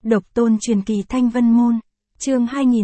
Độc tôn truyền kỳ Thanh Vân Môn, chương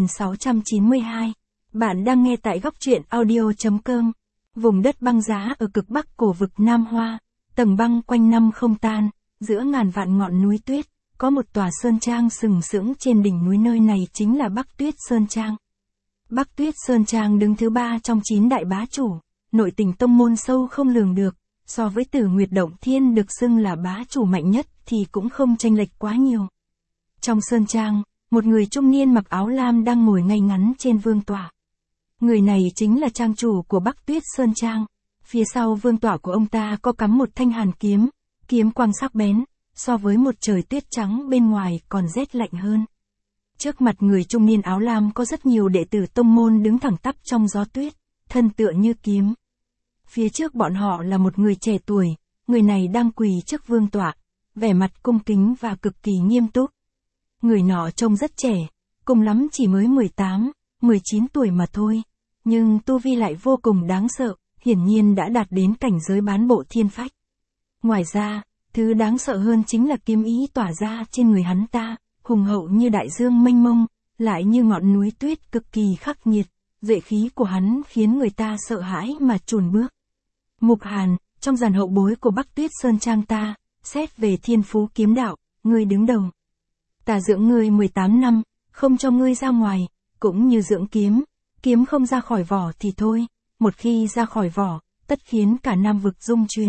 2692. Bạn đang nghe tại góc truyện audio.com. Vùng đất băng giá ở cực bắc cổ vực Nam Hoa, tầng băng quanh năm không tan, giữa ngàn vạn ngọn núi tuyết, có một tòa sơn trang sừng sững trên đỉnh núi, nơi này chính là Bắc Tuyết Sơn Trang. Bắc Tuyết Sơn Trang đứng thứ 3 trong 9 đại bá chủ, nội tình tông môn sâu không lường được, so với Tử Nguyệt Động Thiên được xưng là bá chủ mạnh nhất thì cũng không chênh lệch quá nhiều. Trong sơn trang, một người trung niên mặc áo lam đang ngồi ngay ngắn trên vương tọa. Người này chính là trang chủ của Bắc Tuyết Sơn Trang. Phía sau vương tọa của ông ta có cắm một thanh hàn kiếm, kiếm quang sắc bén, so với một trời tuyết trắng bên ngoài còn rét lạnh hơn. Trước mặt người trung niên áo lam có rất nhiều đệ tử tông môn đứng thẳng tắp trong gió tuyết, thân tựa như kiếm. Phía trước bọn họ là một người trẻ tuổi, người này đang quỳ trước vương tọa, vẻ mặt cung kính và cực kỳ nghiêm túc. Người nọ trông rất trẻ, cùng lắm chỉ mới 18, 19 tuổi mà thôi, nhưng tu vi lại vô cùng đáng sợ, hiển nhiên đã đạt đến cảnh giới bán bộ thiên phách. Ngoài ra, thứ đáng sợ hơn chính là kiếm ý tỏa ra trên người hắn ta, hùng hậu như đại dương mênh mông, lại như ngọn núi tuyết cực kỳ khắc nghiệt, duệ khí của hắn khiến người ta sợ hãi mà chùn bước. Mục Hàn, trong dàn hậu bối của Bắc Tuyết Sơn Trang ta, xét về thiên phú kiếm đạo, ngươi đứng đầu. Ta dưỡng ngươi 18 năm, không cho ngươi ra ngoài, cũng như dưỡng kiếm, kiếm không ra khỏi vỏ thì thôi, một khi ra khỏi vỏ, tất khiến cả Nam vực rung chuyển.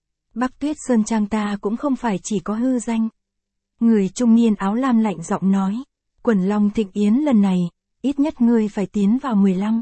Bắc Tuyết Sơn Trang ta cũng không phải chỉ có hư danh. Người trung niên áo lam lạnh giọng nói, Quần Long Thịnh Yến lần này, ít nhất ngươi phải tiến vào 15.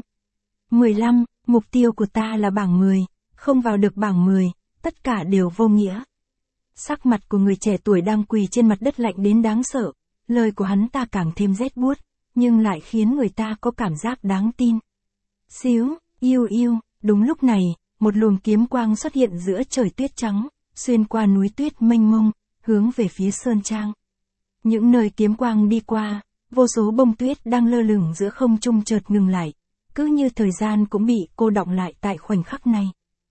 15, mục tiêu của ta là bảng 10, không vào được bảng 10, tất cả đều vô nghĩa. Sắc mặt của người trẻ tuổi đang quỳ trên mặt đất lạnh đến đáng sợ, lời của hắn ta càng thêm rét buốt, nhưng lại khiến người ta có cảm giác đáng tin. Xíu, yêu, đúng lúc này, một luồng kiếm quang xuất hiện giữa trời tuyết trắng, xuyên qua núi tuyết mênh mông, hướng về phía sơn trang. Những nơi kiếm quang đi qua, vô số bông tuyết đang lơ lửng giữa không trung chợt ngừng lại, cứ như thời gian cũng bị cô đọng lại tại khoảnh khắc này.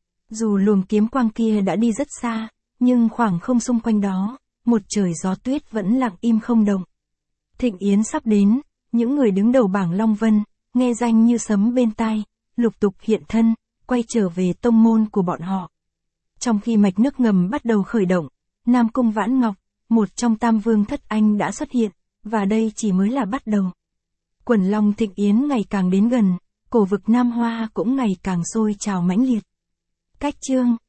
Dù luồng kiếm quang kia đã đi rất xa, nhưng khoảng không xung quanh đó, một trời gió tuyết vẫn lặng im không động. Thịnh Yến sắp đến, những người đứng đầu bảng Long Vân, nghe danh như sấm bên tai, lục tục hiện thân, quay trở về tông môn của bọn họ. Trong khi mạch nước ngầm bắt đầu khởi động, Nam Cung Vãn Ngọc, một trong tam vương thất anh đã xuất hiện, và đây chỉ mới là bắt đầu. Quần Long Thịnh Yến ngày càng đến gần, cổ vực Nam Hoa cũng ngày càng sôi trào mãnh liệt. Cách chương